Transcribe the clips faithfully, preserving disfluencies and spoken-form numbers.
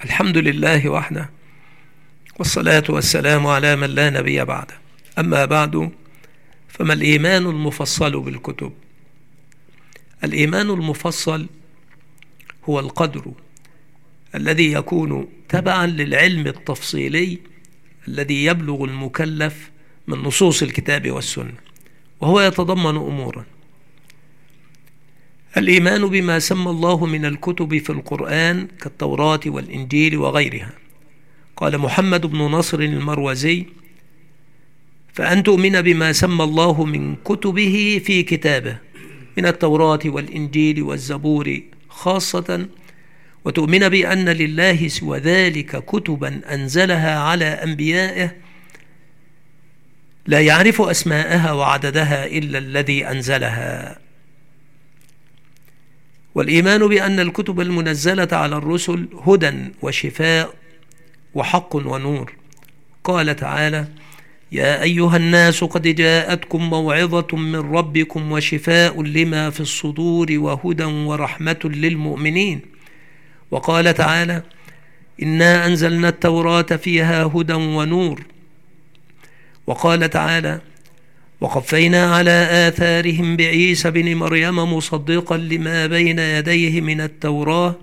الحمد لله وحده، والصلاة والسلام على من لا نبي بعده. أما بعد، فما الإيمان المفصل بالكتب؟ الإيمان المفصل هو القدر الذي يكون تبعا للعلم التفصيلي الذي يبلغ المكلف من نصوص الكتاب والسنة، وهو يتضمن أمورا: الإيمان بما سمى الله من الكتب في القرآن كالتوراة والإنجيل وغيرها. قال محمد بن نصر المروزي: فأن تؤمن بما سمى الله من كتبه في كتابه من التوراة والإنجيل والزبور خاصة، وتؤمن بأن لله سوى ذلك كتبا أنزلها على أنبيائه لا يعرف أسماءها وعددها إلا الذي أنزلها. والإيمان بأن الكتب المنزلة على الرسل هدى وشفاء وحق ونور. قال تعالى: يا أيها الناس قد جاءتكم موعظة من ربكم وشفاء لما في الصدور وهدى ورحمة للمؤمنين. وقال تعالى: إنا أنزلنا التوراة فيها هدى ونور. وقال تعالى: وقفينا على آثارهم بعيسى بن مريم مصدقا لما بين يديه من التوراة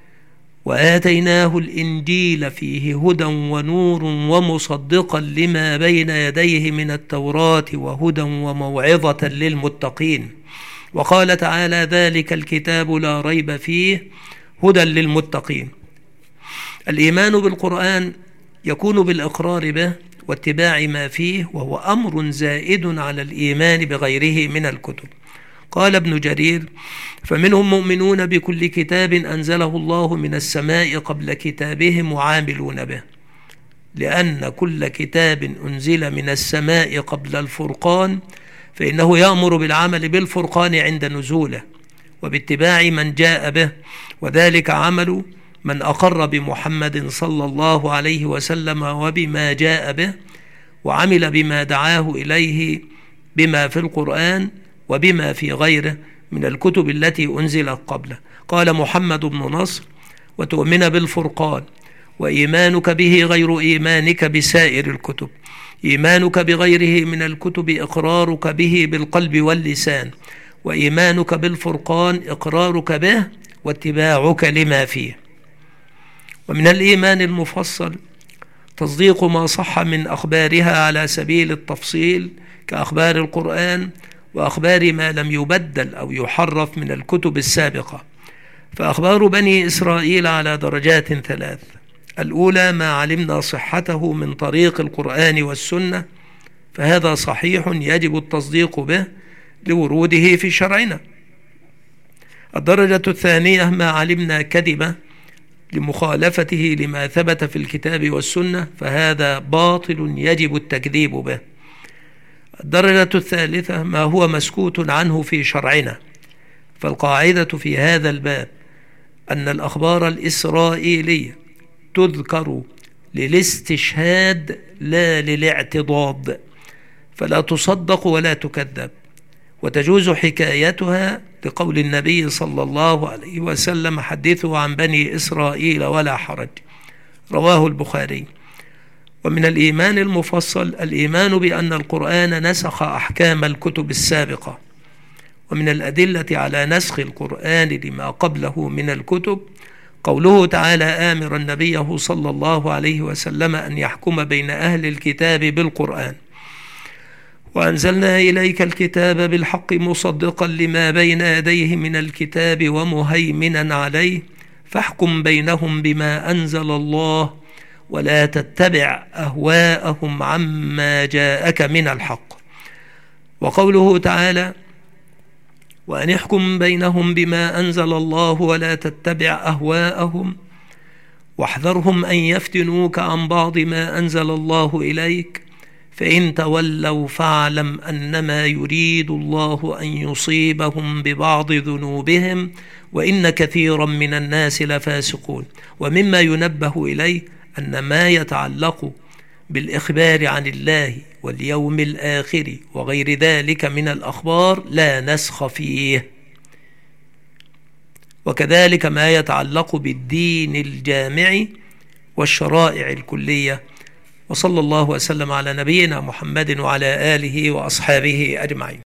وآتيناه الإنجيل فيه هدى ونور ومصدقا لما بين يديه من التوراة وهدى وموعظة للمتقين. وقال تعالى: ذلك الكتاب لا ريب فيه هدى للمتقين. الإيمان بالقرآن يكون بالإقرار به واتباع ما فيه، وهو أمر زائد على الإيمان بغيره من الكتب. قال ابن جرير: فمنهم مؤمنون بكل كتاب أنزله الله من السماء قبل كتابهم وعاملون به، لأن كل كتاب أنزل من السماء قبل الفرقان فإنه يأمر بالعمل بالفرقان عند نزوله وباتباع من جاء به، وذلك عمل من أقر بمحمد صلى الله عليه وسلم وبما جاء به، وعمل بما دعاه إليه بما في القرآن وبما في غيره من الكتب التي أنزلت قبله. قال محمد بن نصر: وتؤمن بالفرقان، وإيمانك به غير إيمانك بسائر الكتب. إيمانك بغيره من الكتب إقرارك به بالقلب واللسان، وإيمانك بالفرقان إقرارك به واتباعك لما فيه. ومن الإيمان المفصل تصديق ما صح من أخبارها على سبيل التفصيل كأخبار القرآن وأخبار ما لم يبدل أو يحرف من الكتب السابقة. فأخبار بني إسرائيل على درجات ثلاث: الأولى ما علمنا صحته من طريق القرآن والسنة، فهذا صحيح يجب التصديق به لوروده في شرعنا. الدرجة الثانية ما علمنا كذبة لمخالفته لما ثبت في الكتاب والسنة، فهذا باطل يجب التكذيب به. الدرجة الثالثة ما هو مسكوت عنه في شرعنا، فالقاعدة في هذا الباب أن الأخبار الإسرائيلية تذكر للاستشهاد لا للاعتضاد، فلا تصدق ولا تكذب، وتجوز حكايتها لقول النبي صلى الله عليه وسلم: حدثوا عن بني إسرائيل ولا حرج. رواه البخاري. ومن الإيمان المفصل الإيمان بأن القرآن نسخ أحكام الكتب السابقة. ومن الأدلة على نسخ القرآن لما قبله من الكتب قوله تعالى آمرا نبيه صلى الله عليه وسلم أن يحكم بين أهل الكتاب بالقرآن: وأنزلنا إليك الكتاب بالحق مصدقا لما بين يديه من الكتاب ومهيمنا عليه فاحكم بينهم بما أنزل الله ولا تتبع أهواءهم عما جاءك من الحق. وقوله تعالى: وأن احكم بينهم بما أنزل الله ولا تتبع أهواءهم واحذرهم أن يفتنوك عن بعض ما أنزل الله إليك فإن تولوا فاعلم أنما يريد الله أن يصيبهم ببعض ذنوبهم وإن كثيرا من الناس لفاسقون. ومما ينبه إليه أن ما يتعلق بالإخبار عن الله واليوم الآخر وغير ذلك من الأخبار لا نسخ فيه، وكذلك ما يتعلق بالدين الجامع والشرائع الكلية. وصلى الله وسلم على نبينا محمد وعلى آله وأصحابه أجمعين.